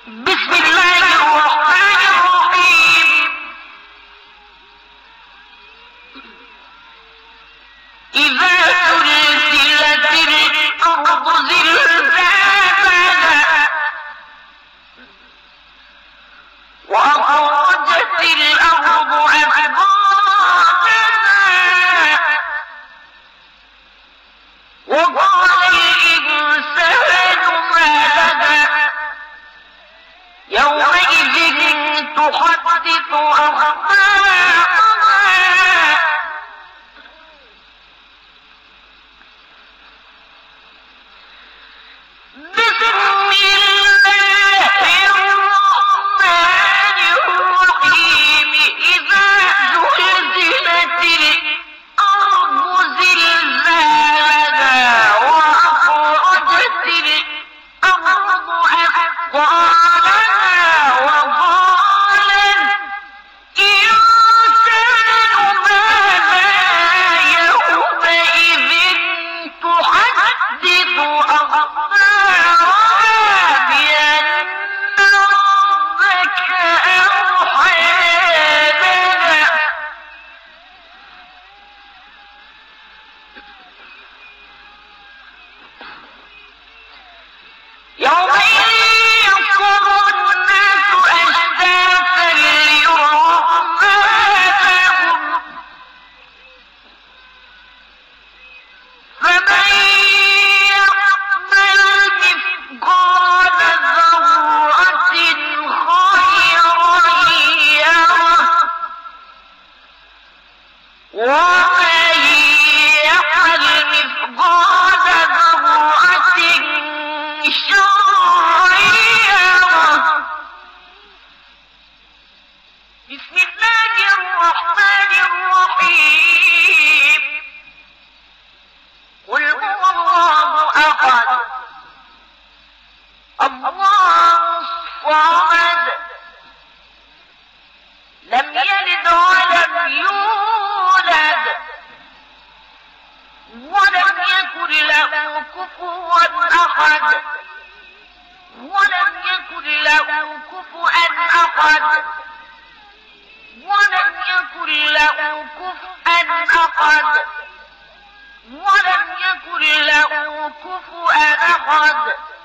بسم الله الرحمن الرحيم. إذا زلزلت الأرض زلزالها وأخرجت الأرض أثقالها وقال الإنسان ما لها يومئذ تحدث أخبارها بسم الله الرحمن الرحيم. إذا زلزلت الأرض زلزالها وأخرجت الأرض أثقالها وقال الإنسان ما لها يومئذ تحدث أخبارها بأن ربك أوحى لها يومئذ يصدر الناس أشتاتا ليروا أعمالهم فمن يعمل مثقال ذرة خيرا يره ومن يعمل مثقال ذرة شرا يره. بسم الله الرحمن الرحيم. قل هو الله أحد الله الصمد لم يلد ولم يولد ولم يكن له كفوا أحد ولم يكن له كفوا أحد ولم يكن له كفوا أحد ولم يكن له كفوا أحد.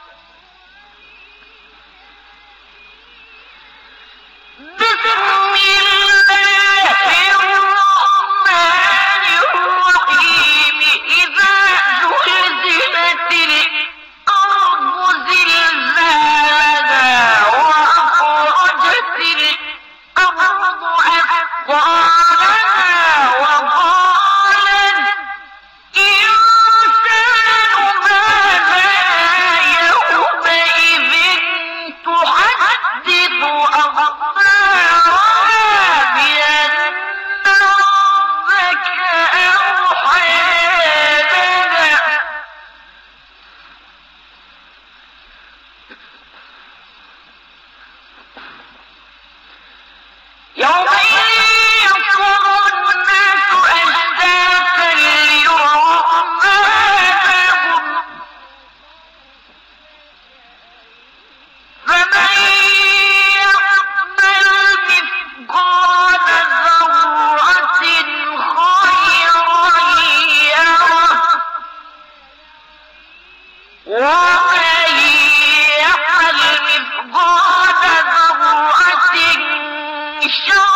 بسم الله الرحمن الرحيم. إذا زلزلت الأرض زلزالها وأخرجت الأرض أثقالها وقال الإنسان ما لها يومئذ تحدث أخبارها بأن ربك أوحى لها يومئذ يصدر الناس أشتاتا ليروا أعمالهم فمن يعمل مثقال ذرة خيرا يره ومن يعمل مثقال ذرة شرا